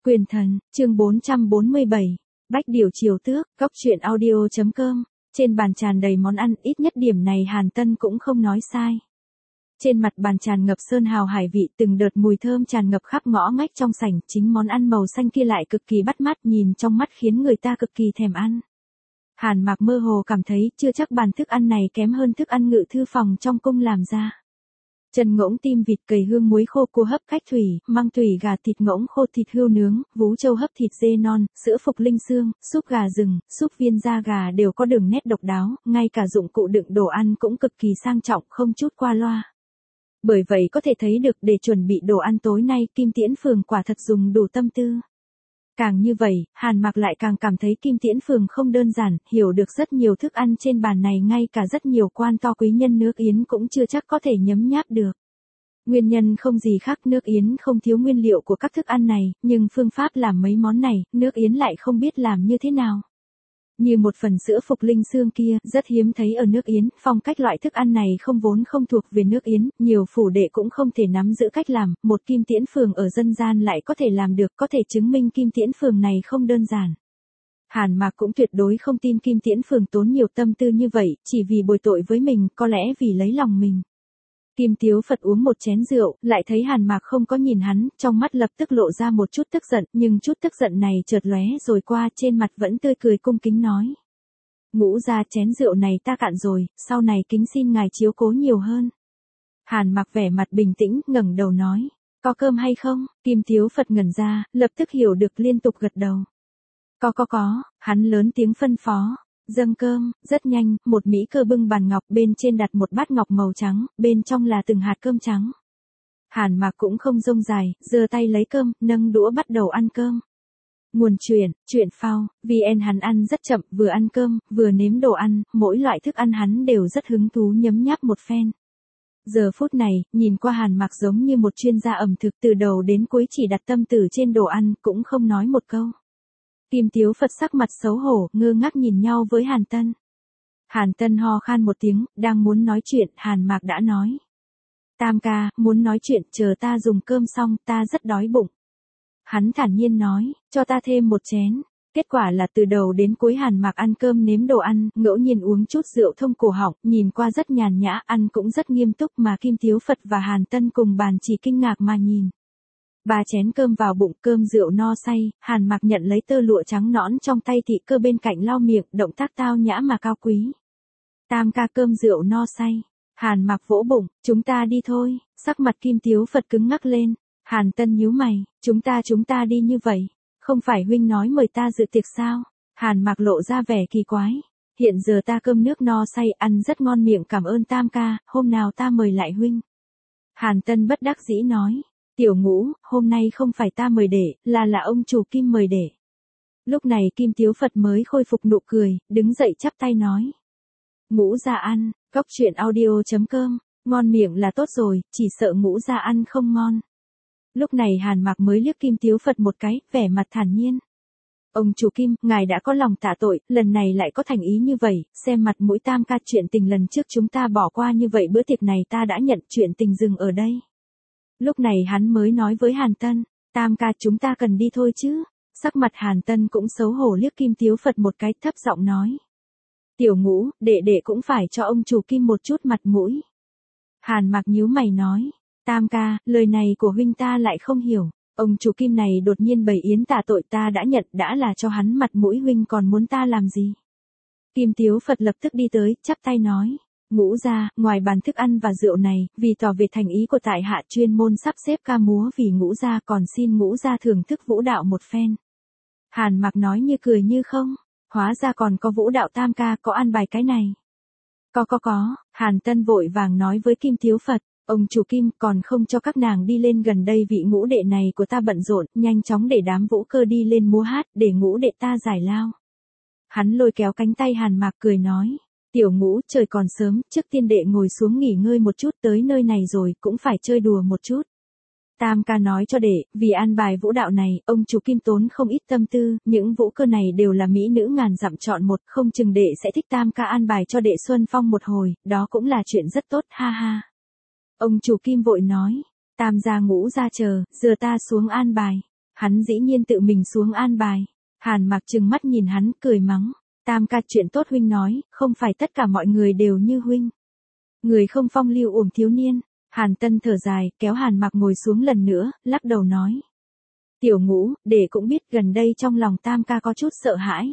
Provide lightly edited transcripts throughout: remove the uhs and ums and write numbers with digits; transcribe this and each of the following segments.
Quyền thần, chương 447. Bách điều chiều tước, góc truyện audio.com. Trên bàn tràn đầy món ăn, ít nhất điểm này Hàn Tân cũng không nói sai. Trên mặt bàn tràn ngập sơn hào hải vị, từng đợt mùi thơm tràn ngập khắp ngõ ngách trong sảnh, chính món ăn màu xanh kia lại cực kỳ bắt mắt, nhìn trong mắt khiến người ta cực kỳ thèm ăn. Hàn Mạc mơ hồ cảm thấy chưa chắc bàn thức ăn này kém hơn thức ăn ngự thư phòng trong cung làm ra. Chân ngỗng tim vịt cầy hương muối khô cua hấp cách thủy, măng tùy gà thịt ngỗng khô thịt hươu nướng, vú trâu hấp thịt dê non, sữa phục linh xương, súp gà rừng, súp viên da gà đều có đường nét độc đáo, ngay cả dụng cụ đựng đồ ăn cũng cực kỳ sang trọng, không chút qua loa. Bởi vậy có thể thấy được để chuẩn bị đồ ăn tối nay Kim Tiễn Phường quả thật dùng đủ tâm tư. Càng như vậy, Hàn Mạc lại càng cảm thấy Kim Tiễn Phường không đơn giản, hiểu được rất nhiều thức ăn trên bàn này ngay cả rất nhiều quan to quý nhân nước Yến cũng chưa chắc có thể nhấm nháp được. Nguyên nhân không gì khác, nước Yến không thiếu nguyên liệu của các thức ăn này, nhưng phương pháp làm mấy món này, nước Yến lại không biết làm như thế nào. Như một phần sữa phục linh xương kia, rất hiếm thấy ở nước Yến, phong cách loại thức ăn này vốn không thuộc về nước Yến, nhiều phủ đệ cũng không thể nắm giữ cách làm, một Kim Tiễn Phường ở dân gian lại có thể làm được, có thể chứng minh Kim Tiễn Phường này không đơn giản. Hàn Mạc cũng tuyệt đối không tin Kim Tiễn Phường tốn nhiều tâm tư như vậy, chỉ vì bồi tội với mình, có lẽ vì lấy lòng mình. Kim Tiếu Phật uống một chén rượu, lại thấy Hàn Mạc không có nhìn hắn, trong mắt lập tức lộ ra một chút tức giận, nhưng chút tức giận này chợt lóe rồi qua, trên mặt vẫn tươi cười cung kính nói. Ngũ gia, chén rượu này ta cạn rồi, sau này kính xin ngài chiếu cố nhiều hơn. Hàn Mạc vẻ mặt bình tĩnh, ngẩng đầu nói. Có cơm hay không? Kim Tiếu Phật ngẩn ra, lập tức hiểu được liên tục gật đầu. Có, hắn lớn tiếng phân phó. Dâng cơm, rất nhanh, một mỹ cơ bưng bàn ngọc, bên trên đặt một bát ngọc màu trắng, bên trong là từng hạt cơm trắng. Hàn Mạc cũng không rông dài, giơ tay lấy cơm, nâng đũa bắt đầu ăn cơm. Nguồn chuyện phao, VN hắn ăn rất chậm, vừa ăn cơm, vừa nếm đồ ăn, mỗi loại thức ăn hắn đều rất hứng thú nhấm nháp một phen. Giờ phút này, nhìn qua Hàn Mạc giống như một chuyên gia ẩm thực, từ đầu đến cuối chỉ đặt tâm tư trên đồ ăn, cũng không nói một câu. Kim Tiếu Phật sắc mặt xấu hổ, ngơ ngác nhìn nhau với Hàn Tân. Hàn Tân ho khan một tiếng, đang muốn nói chuyện, Hàn Mạc đã nói. Tam ca, muốn nói chuyện, chờ ta dùng cơm xong, ta rất đói bụng. Hắn thản nhiên nói, cho ta thêm một chén. Kết quả là từ đầu đến cuối Hàn Mạc ăn cơm nếm đồ ăn, ngẫu nhiên uống chút rượu thông cổ họng, nhìn qua rất nhàn nhã, ăn cũng rất nghiêm túc mà Kim Tiếu Phật và Hàn Tân cùng bàn chỉ kinh ngạc mà nhìn. 3 chén cơm vào bụng, cơm rượu no say, Hàn Mạc nhận lấy tơ lụa trắng nõn trong tay thị cơ bên cạnh lau miệng, động tác tao nhã mà cao quý. Tam ca, cơm rượu no say. Hàn Mạc vỗ bụng, chúng ta đi thôi, sắc mặt Kim Tiếu Phật cứng ngắc lên. Hàn Tân nhíu mày, chúng ta đi như vậy, không phải huynh nói mời ta dự tiệc sao? Hàn Mạc lộ ra vẻ kỳ quái. Hiện giờ ta cơm nước no say, ăn rất ngon miệng, cảm ơn Tam ca, hôm nào ta mời lại huynh. Hàn Tân bất đắc dĩ nói. Tiểu Ngũ, hôm nay không phải ta mời để, là ông chủ Kim mời để. Lúc này Kim Tiếu Phật mới khôi phục nụ cười, đứng dậy chắp tay nói. Ngũ gia ăn, góc truyện audio.com, ngon miệng là tốt rồi, chỉ sợ Ngũ gia ăn không ngon. Lúc này Hàn Mạc mới liếc Kim Tiếu Phật một cái, vẻ mặt thản nhiên. Ông chủ Kim, ngài đã có lòng tạ tội, lần này lại có thành ý như vậy, xem mặt mũi Tam ca, chuyện tình lần trước chúng ta bỏ qua như vậy, bữa tiệc này ta đã nhận, chuyện tình dừng ở đây. Lúc này hắn mới nói với Hàn Tân, Tam ca, chúng ta cần đi thôi chứ. Sắc mặt Hàn Tân cũng xấu hổ liếc Kim Tiếu Phật một cái, thấp giọng nói. Tiểu Ngũ, đệ cũng phải cho ông chủ Kim một chút mặt mũi. Hàn Mạc nhíu mày nói, Tam ca, lời này của huynh ta lại không hiểu. Ông chủ Kim này đột nhiên bày yến tạ tội, ta đã nhận, đã là cho hắn mặt mũi, huynh còn muốn ta làm gì? Kim Tiếu Phật lập tức đi tới, chắp tay nói. Ngũ gia, ngoài bàn thức ăn và rượu này, vì tỏ về thành ý của tại hạ, chuyên môn sắp xếp ca múa vì Ngũ gia, còn xin Ngũ gia thưởng thức vũ đạo một phen. Hàn Mạc nói như cười như không, hóa ra còn có vũ đạo. Tam ca, có an bài cái này? Có. Hàn Tân vội vàng nói với Kim Tiếu Phật, ông chủ Kim, còn không cho các nàng đi lên gần đây, vị ngũ đệ này của ta bận rộn, nhanh chóng để đám vũ cơ đi lên múa hát, để ngũ đệ ta giải lao. Hắn lôi kéo cánh tay Hàn Mạc cười nói. Tiểu Ngũ, trời còn sớm, trước tiên đệ ngồi xuống nghỉ ngơi một chút, tới nơi này rồi, cũng phải chơi đùa một chút. Tam ca nói cho đệ, vì an bài vũ đạo này, ông chủ Kim tốn không ít tâm tư, những vũ cơ này đều là mỹ nữ ngàn dặm chọn một, không chừng đệ sẽ thích. Tam ca an bài cho đệ xuân phong một hồi, đó cũng là chuyện rất tốt, ha ha. Ông chủ Kim vội nói, Tam gia Ngũ gia chờ, giờ ta xuống an bài. Hắn dĩ nhiên tự mình xuống an bài. Hàn Mặc trừng mắt nhìn hắn, cười mắng. Tam ca, chuyện tốt huynh nói, không phải tất cả mọi người đều như huynh. Người không phong lưu uổng thiếu niên. Hàn Tân thở dài, kéo Hàn Mặc ngồi xuống lần nữa, lắc đầu nói. Tiểu Ngũ, để cũng biết gần đây trong lòng Tam ca có chút sợ hãi.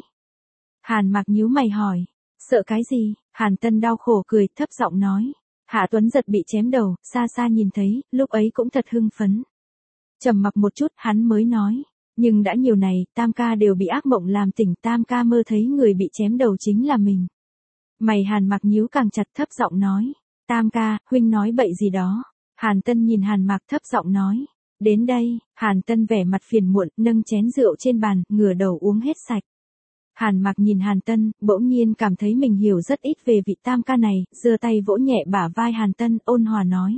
Hàn Mặc nhíu mày hỏi. Sợ cái gì? Hàn Tân đau khổ cười, thấp giọng nói. Hạ Tuấn Giật bị chém đầu, xa xa nhìn thấy, lúc ấy cũng thật hưng phấn. Trầm mặc một chút, hắn mới nói. Nhưng đã nhiều này, Tam ca đều bị ác mộng làm tỉnh, Tam ca mơ thấy người bị chém đầu chính là mình. Mày Hàn Mặc nhíu càng chặt, thấp giọng nói. Tam ca, huynh nói bậy gì đó. Hàn Tân nhìn Hàn Mặc thấp giọng nói. Đến đây, Hàn Tân vẻ mặt phiền muộn, nâng chén rượu trên bàn, ngửa đầu uống hết sạch. Hàn Mặc nhìn Hàn Tân, bỗng nhiên cảm thấy mình hiểu rất ít về vị Tam ca này, giơ tay vỗ nhẹ bả vai Hàn Tân, ôn hòa nói.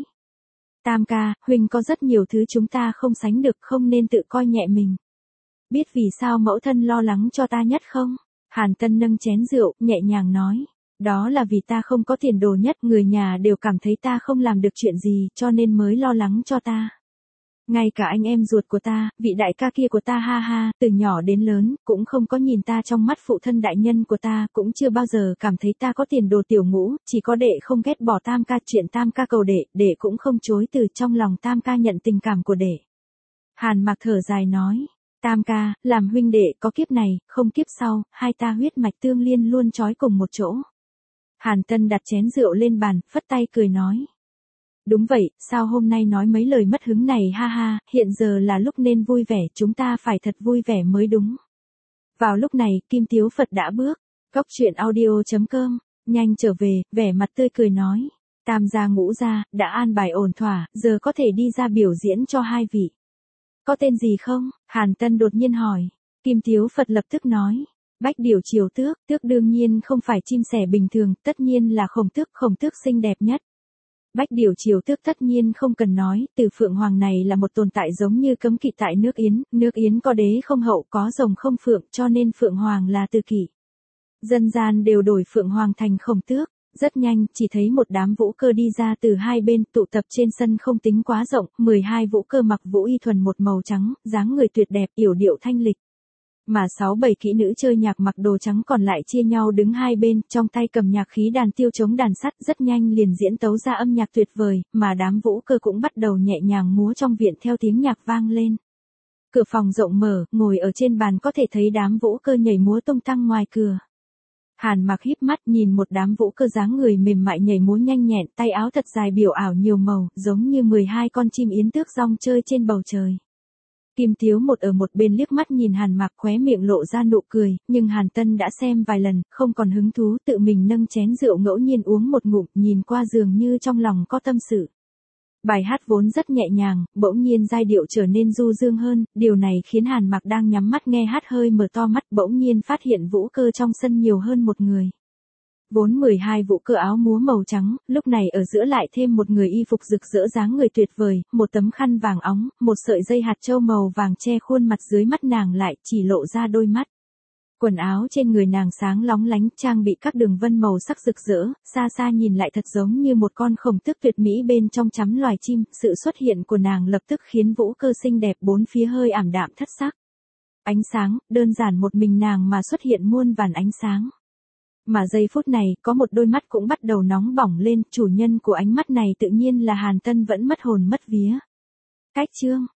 Tam ca, huynh có rất nhiều thứ chúng ta không sánh được, không nên tự coi nhẹ mình. Biết vì sao mẫu thân lo lắng cho ta nhất không? Hàn Tân nâng chén rượu, nhẹ nhàng nói. Đó là vì ta không có tiền đồ nhất, người nhà đều cảm thấy ta không làm được chuyện gì, cho nên mới lo lắng cho ta. Ngay cả anh em ruột của ta, vị đại ca kia của ta ha ha, từ nhỏ đến lớn, cũng không có nhìn ta trong mắt phụ thân đại nhân của ta, cũng chưa bao giờ cảm thấy ta có tiền đồ. Tiểu Ngũ, chỉ có đệ không ghét bỏ Tam ca, chuyện Tam ca cầu đệ cũng không chối từ, trong lòng Tam ca nhận tình cảm của đệ. Hàn Mặc thở dài nói, Tam ca, làm huynh đệ có kiếp này, không kiếp sau, hai ta huyết mạch tương liên luôn trói cùng một chỗ. Hàn Tân đặt chén rượu lên bàn, phất tay cười nói. Đúng vậy, sao hôm nay nói mấy lời mất hứng này ha ha, hiện giờ là lúc nên vui vẻ, chúng ta phải thật vui vẻ mới đúng. Vào lúc này, Kim Tiếu Phật đã bước, góc truyện audio.com, nhanh trở về, vẻ mặt tươi cười nói. Tam gia Ngũ gia, đã an bài ổn thỏa, giờ có thể đi ra biểu diễn cho hai vị. Có tên gì không? Hàn Tân đột nhiên hỏi. Kim Tiếu Phật lập tức nói. Bách Điểu Triều Tước, tước đương nhiên không phải chim sẻ bình thường, tất nhiên là Khổng Tước xinh đẹp nhất. Bách Điểu Triều Tước tất nhiên không cần nói, từ Phượng Hoàng này là một tồn tại giống như cấm kỵ tại nước Yến có đế không hậu, có rồng không phượng, cho nên Phượng Hoàng là từ kỷ. Dân gian đều đổi Phượng Hoàng thành Khổng Tước, rất nhanh, chỉ thấy một đám vũ cơ đi ra từ hai bên, tụ tập trên sân không tính quá rộng, 12 vũ cơ mặc vũ y thuần một màu trắng, dáng người tuyệt đẹp, yểu điệu thanh lịch. Mà 6-7 kỹ nữ chơi nhạc mặc đồ trắng còn lại chia nhau đứng hai bên, trong tay cầm nhạc khí đàn tiêu chống đàn sắt, rất nhanh liền diễn tấu ra âm nhạc tuyệt vời, mà đám vũ cơ cũng bắt đầu nhẹ nhàng múa trong viện theo tiếng nhạc vang lên. Cửa phòng rộng mở, ngồi ở trên bàn có thể thấy đám vũ cơ nhảy múa tung tăng ngoài cửa. Hàn Mặc híp mắt nhìn một đám vũ cơ dáng người mềm mại nhảy múa nhanh nhẹn, tay áo thật dài biểu ảo nhiều màu, giống như 12 con chim yến tước rong chơi trên bầu trời. Kim Tiếu một ở một bên liếc mắt nhìn Hàn Mặc, khóe miệng lộ ra nụ cười, nhưng Hàn Tân đã xem vài lần, không còn hứng thú, tự mình nâng chén rượu ngẫu nhiên uống một ngụm, nhìn qua dường như trong lòng có tâm sự. Bài hát vốn rất nhẹ nhàng, bỗng nhiên giai điệu trở nên du dương hơn, điều này khiến Hàn Mặc đang nhắm mắt nghe hát hơi mở to mắt, bỗng nhiên phát hiện vũ cơ trong sân nhiều hơn một người. Vốn 12 vũ cơ áo múa màu trắng, lúc này ở giữa lại thêm một người y phục rực rỡ dáng người tuyệt vời, một tấm khăn vàng óng, một sợi dây hạt châu màu vàng che khuôn mặt, dưới mắt nàng lại chỉ lộ ra đôi mắt. Quần áo trên người nàng sáng lóng lánh, trang bị các đường vân màu sắc rực rỡ, xa xa nhìn lại thật giống như một con Khổng Tước tuyệt mỹ bên trong chắm loài chim, sự xuất hiện của nàng lập tức khiến vũ cơ xinh đẹp bốn phía hơi ảm đạm thất sắc. Ánh sáng, đơn giản một mình nàng mà xuất hiện muôn vàn ánh sáng. Mà giây phút này, có một đôi mắt cũng bắt đầu nóng bỏng lên, chủ nhân của ánh mắt này tự nhiên là Hàn Tân vẫn mất hồn mất vía. Cách chương